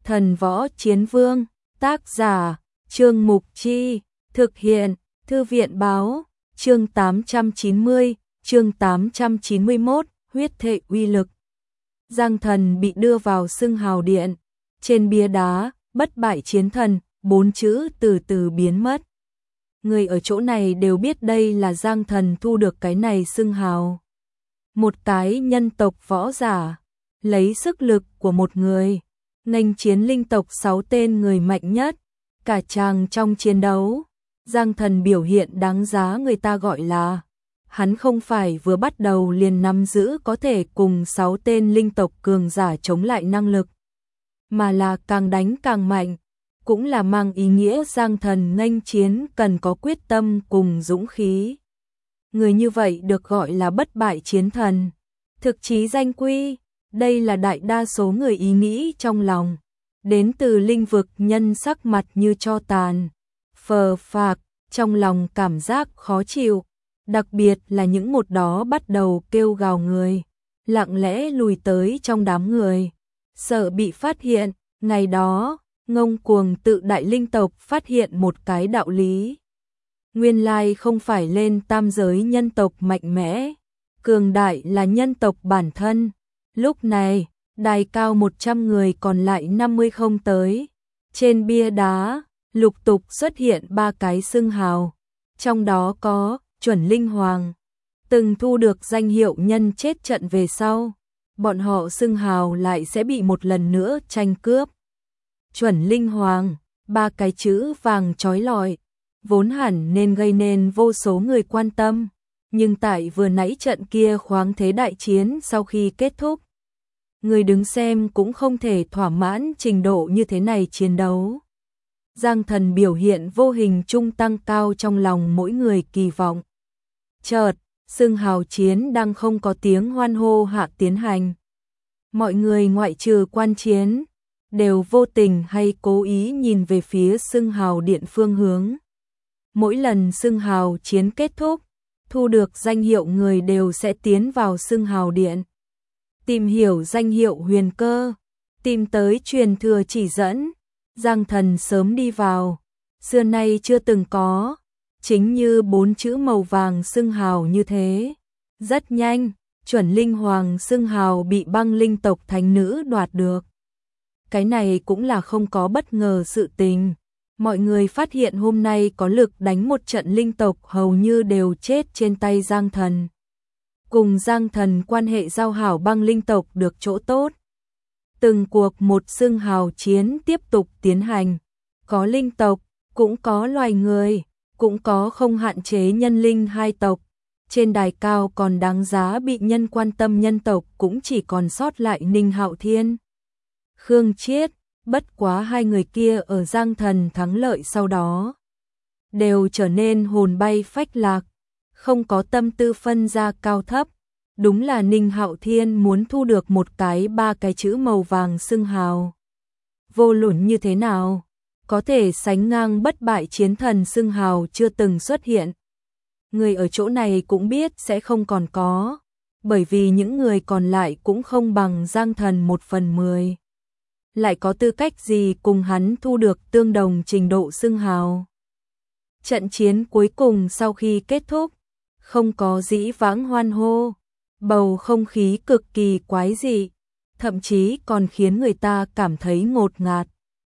Thần Võ Chiến Vương, tác giả, Trương Mục Chi, thực hiện, Thư viện Báo, chương 890, chương 891, huyết thệ uy lực. Giang Thần bị đưa vào xưng hào điện, trên bia đá, bất bại chiến thần, 4 chữ từ từ biến mất. Người ở chỗ này đều biết đây là Giang Thần thu được cái này xưng hào. Một cái nhân tộc võ giả, lấy sức lực của một người, nghênh chiến linh tộc 6 tên người mạnh nhất, cả chàng trong chiến đấu. Giang Thần biểu hiện đáng giá người ta gọi là, hắn không phải vừa bắt đầu liền nắm giữ có thể cùng 6 tên linh tộc cường giả chống lại năng lực, mà là càng đánh càng mạnh, cũng là mang ý nghĩa Giang Thần nghênh chiến cần có quyết tâm cùng dũng khí. Người như vậy được gọi là bất bại chiến thần, thực chí danh quy, đây là đại đa số người ý nghĩ trong lòng. Đến từ linh vực nhân sắc mặt như tro tàn, phờ phạc, trong lòng cảm giác khó chịu, đặc biệt là những một đó bắt đầu kêu gào người, lặng lẽ lùi tới trong đám người, sợ bị phát hiện. Ngày đó, ngông cuồng tự đại linh tộc phát hiện một cái đạo lý. Nguyên lai không phải lên tam giới nhân tộc mạnh mẽ, cường đại là nhân tộc bản thân. Lúc này, đài cao 100 người còn lại 50 không tới. Trên bia đá, lục tục xuất hiện 3 cái xưng hào. Trong đó có Chuẩn Linh Hoàng, từng thu được danh hiệu nhân chết trận về sau. Bọn họ xưng hào lại sẽ bị một lần nữa tranh cướp. Chuẩn Linh Hoàng, 3 cái chữ vàng chói lọi, vốn hẳn nên gây nên vô số người quan tâm. Nhưng tại vừa nãy trận kia khoáng thế đại chiến sau khi kết thúc, người đứng xem cũng không thể thỏa mãn trình độ như thế này chiến đấu. Giang Thần biểu hiện vô hình trung tăng cao trong lòng mỗi người kỳ vọng. Chợt, xưng hào chiến đang không có tiếng hoan hô hạ tiến hành. Mọi người ngoại trừ quan chiến, đều vô tình hay cố ý nhìn về phía xưng hào điện phương hướng. Mỗi lần xưng hào chiến kết thúc, thu được danh hiệu người đều sẽ tiến vào xưng hào điện, tìm hiểu danh hiệu huyền cơ, tìm tới truyền thừa chỉ dẫn. Giang Thần sớm đi vào, xưa nay chưa từng có, chính như 4 chữ màu vàng xưng hào như thế. Rất nhanh, Chuẩn Linh Hoàng xưng hào bị băng linh tộc thánh nữ đoạt được. Cái này cũng là không có bất ngờ sự tình. Mọi người phát hiện hôm nay có lực đánh một trận linh tộc hầu như đều chết trên tay Giang Thần. Cùng Giang Thần quan hệ giao hảo băng linh tộc được chỗ tốt. Từng cuộc một xưng hào chiến tiếp tục tiến hành. Có linh tộc, cũng có loài người, cũng có không hạn chế nhân linh hai tộc. Trên đài cao còn đáng giá bị nhân quan tâm nhân tộc cũng chỉ còn sót lại Ninh Hạo Thiên, Khương Chiết. Bất quá hai người kia ở Giang Thần thắng lợi sau đó đều trở nên hồn bay phách lạc, không có tâm tư phân ra cao thấp. Đúng là Ninh Hạo Thiên muốn thu được một cái 3 cái chữ màu vàng xưng hào. Vô luận như thế nào, có thể sánh ngang bất bại chiến thần xưng hào chưa từng xuất hiện. Người ở chỗ này cũng biết sẽ không còn có, bởi vì những người còn lại cũng không bằng Giang Thần 1/10. Lại có tư cách gì cùng hắn thu được tương đồng trình độ xưng hào. Trận chiến cuối cùng sau khi kết thúc, không có dĩ vãng hoan hô, bầu không khí cực kỳ quái dị, thậm chí còn khiến người ta cảm thấy ngột ngạt.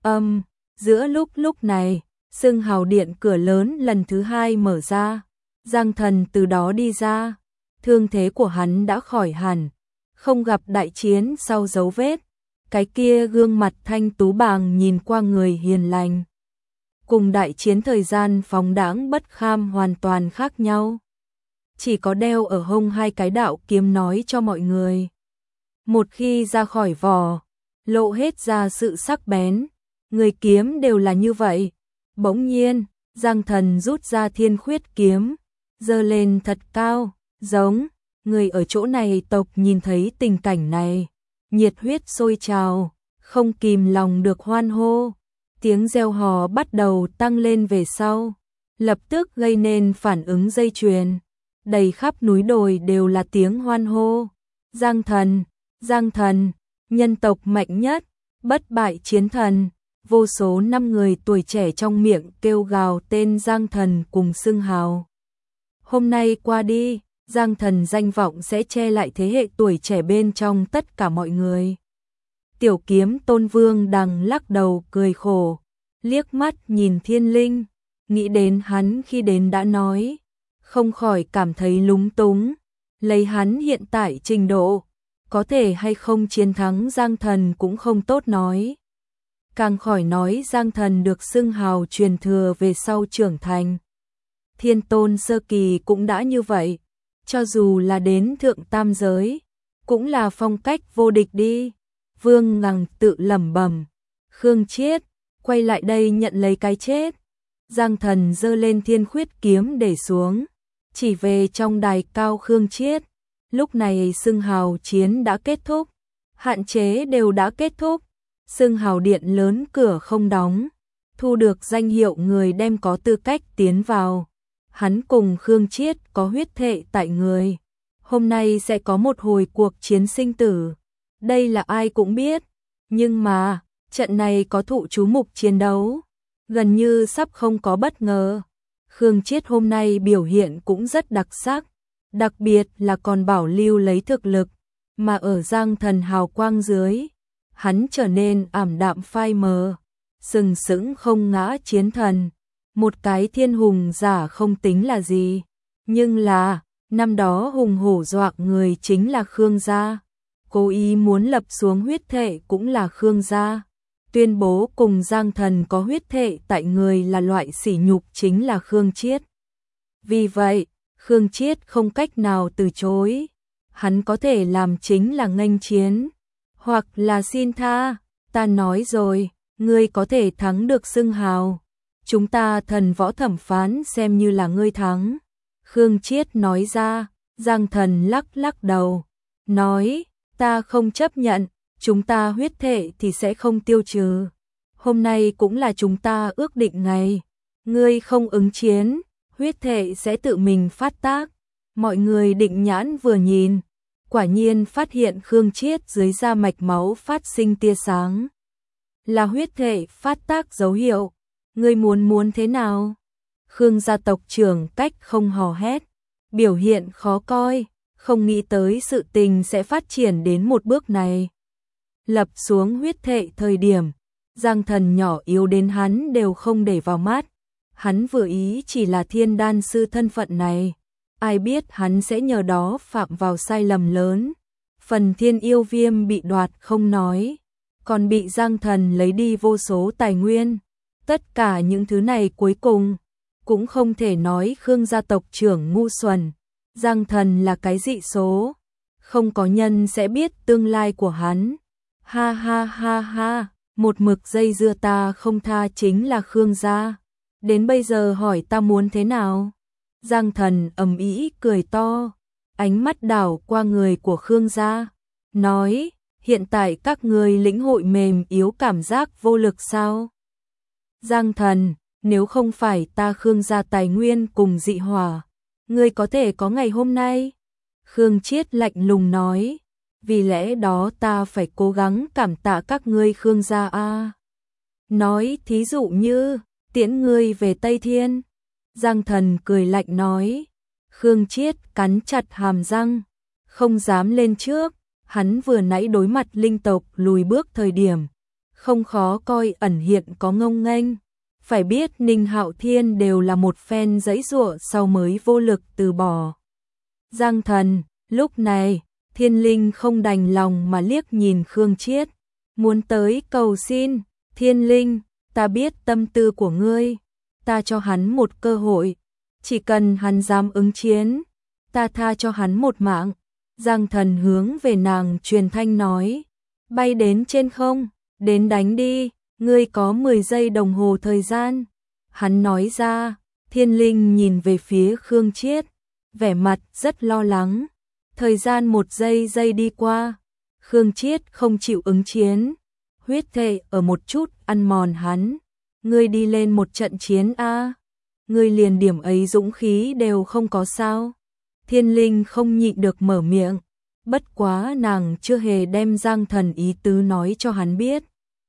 Giữa lúc này, xưng hào điện cửa lớn lần thứ 2 mở ra, Giang Thần từ đó đi ra, thương thế của hắn đã khỏi hẳn, không gặp đại chiến sau dấu vết. Cái kia gương mặt thanh tú bàng nhìn qua người hiền lành, cùng đại chiến thời gian phóng đãng bất kham hoàn toàn khác nhau. Chỉ có đeo ở hông 2 cái đạo kiếm nói cho mọi người, một khi ra khỏi vỏ, lộ hết ra sự sắc bén, người kiếm đều là như vậy. Bỗng nhiên, Giang Thần rút ra Thiên Khuyết kiếm, giơ lên thật cao, giống. Người ở chỗ này tộc nhìn thấy tình cảnh này, nhiệt huyết sôi trào, không kìm lòng được hoan hô. Tiếng reo hò bắt đầu tăng lên về sau, lập tức gây nên phản ứng dây chuyền. Đầy khắp núi đồi đều là tiếng hoan hô. Giang Thần, nhân tộc mạnh nhất, bất bại chiến thần. Vô số năm người tuổi trẻ trong miệng kêu gào tên Giang Thần cùng xưng hào. Hôm nay qua đi, Giang Thần danh vọng sẽ che lại thế hệ tuổi trẻ bên trong tất cả mọi người. Tiểu Kiếm Tôn Vương Đằng lắc đầu cười khổ, liếc mắt nhìn Thiên Linh, nghĩ đến hắn khi đến đã nói, không khỏi cảm thấy lúng túng, lấy hắn hiện tại trình độ, có thể hay không chiến thắng Giang Thần cũng không tốt nói. Càng khỏi nói Giang Thần được xưng hào truyền thừa về sau trưởng thành. Thiên Tôn sơ kỳ cũng đã như vậy, cho dù là đến thượng tam giới, cũng là phong cách vô địch đi. Vương Ngằng tự lẩm bẩm, Khương Chiết, quay lại đây nhận lấy cái chết. Giang Thần giơ lên Thiên Khuyết kiếm để xuống, chỉ về trong đài cao Khương Chiết. Lúc này xưng hào chiến đã kết thúc, hạn chế đều đã kết thúc, xưng hào điện lớn cửa không đóng, thu được danh hiệu người đem có tư cách tiến vào. Hắn cùng Khương Chiết có huyết thệ tại người, hôm nay sẽ có một hồi cuộc chiến sinh tử. Đây là ai cũng biết, nhưng mà trận này có thụ chú mục chiến đấu, gần như sắp không có bất ngờ. Khương Chiết hôm nay biểu hiện cũng rất đặc sắc, đặc biệt là còn bảo lưu lấy thực lực, mà ở Giang Thần hào quang dưới, hắn trở nên ảm đạm phai mờ, sừng sững không ngã chiến thần. Một cái thiên hùng giả không tính là gì, nhưng là năm đó hùng hổ dọa người chính là Khương gia, cố ý muốn lập xuống huyết thệ cũng là Khương gia, tuyên bố cùng Giang Thần có huyết thệ tại người là loại sỉ nhục chính là Khương Chiết. Vì vậy, Khương Chiết không cách nào từ chối, hắn có thể làm chính là nghênh chiến, hoặc là xin tha, ta nói rồi, ngươi có thể thắng được xưng hào. Chúng ta thần võ thẩm phán xem như là ngươi thắng. Khương Chiết nói ra, Giang Thần lắc lắc đầu, nói, ta không chấp nhận, chúng ta huyết thệ thì sẽ không tiêu trừ. Hôm nay cũng là chúng ta ước định ngày, ngươi không ứng chiến, huyết thệ sẽ tự mình phát tác. Mọi người định nhãn vừa nhìn, quả nhiên phát hiện Khương Chiết dưới da mạch máu phát sinh tia sáng. Là huyết thệ phát tác dấu hiệu. Ngươi muốn thế nào? Khương gia tộc trưởng cách không hò hét, biểu hiện khó coi, không nghĩ tới sự tình sẽ phát triển đến một bước này. Lập xuống huyết thệ thời điểm, Giang Thần nhỏ yếu đến hắn đều không để vào mắt. Hắn vừa ý chỉ là thiên đan sư thân phận này, ai biết hắn sẽ nhờ đó phạm vào sai lầm lớn. Phần thiên yêu viêm bị đoạt không nói, còn bị Giang Thần lấy đi vô số tài nguyên. Tất cả những thứ này cuối cùng cũng không thể nói Khương gia tộc trưởng ngu xuẩn. Giang Thần là cái dị số, không có nhân sẽ biết tương lai của hắn. Ha ha ha ha, một mực dây dưa ta không tha chính là Khương gia. Đến bây giờ hỏi ta muốn thế nào? Giang Thần ầm ĩ cười to, ánh mắt đảo qua người của Khương gia, nói, hiện tại các người lĩnh hội mềm yếu cảm giác vô lực sao? Giang Thần, nếu không phải ta Khương gia tài nguyên cùng dị hỏa, ngươi có thể có ngày hôm nay. Khương Chiết lạnh lùng nói, vì lẽ đó ta phải cố gắng cảm tạ các ngươi Khương gia a. Nói thí dụ như, tiễn ngươi về Tây Thiên. Giang Thần cười lạnh nói, Khương Chiết cắn chặt hàm răng, không dám lên trước, hắn vừa nãy đối mặt linh tộc lùi bước thời điểm. Không khó coi ẩn hiện có ngông nghênh, phải biết Ninh Hạo Thiên đều là một phen giãy giụa sau mới vô lực từ bỏ. Giang Thần, lúc này, Thiên Linh không đành lòng mà liếc nhìn Khương Chiết, muốn tới cầu xin, Thiên Linh, ta biết tâm tư của ngươi, ta cho hắn một cơ hội, chỉ cần hắn dám ứng chiến, ta tha cho hắn một mạng. Giang Thần hướng về nàng truyền thanh nói, bay đến trên không. Đến đánh đi, ngươi có 10 giây đồng hồ thời gian. Hắn nói ra, Thiên Linh nhìn về phía Khương Chiết, vẻ mặt rất lo lắng. Thời gian 1 giây đi qua, Khương Chiết không chịu ứng chiến. Huyết thệ ở một chút ăn mòn hắn. Ngươi đi lên một trận chiến a, ngươi liền điểm ấy dũng khí đều không có sao? Thiên Linh không nhịn được mở miệng. Bất quá nàng chưa hề đem Giang Thần ý tứ nói cho hắn biết.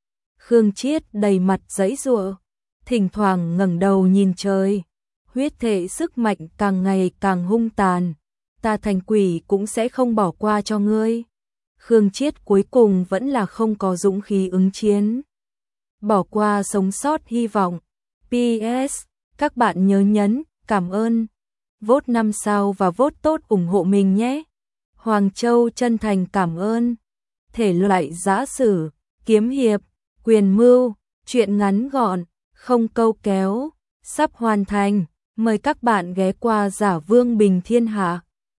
Khương Chiết đầy mặt giãy giụa, thỉnh thoảng ngẩng đầu nhìn trời. Huyết thể sức mạnh càng ngày càng hung tàn, ta thành quỷ cũng sẽ không bỏ qua cho ngươi. Khương Chiết cuối cùng vẫn là không có dũng khí ứng chiến. Bỏ qua sống sót hy vọng. PS, các bạn nhớ nhấn cảm ơn, vote 5 sao và vote tốt ủng hộ mình nhé. Hoàng Châu chân thành cảm ơn. Thể loại giã sử, kiếm hiệp, quyền mưu, truyện ngắn gọn, không câu kéo, sắp hoàn thành. Mời các bạn ghé qua Giả Vương Bình Thiên Hạ.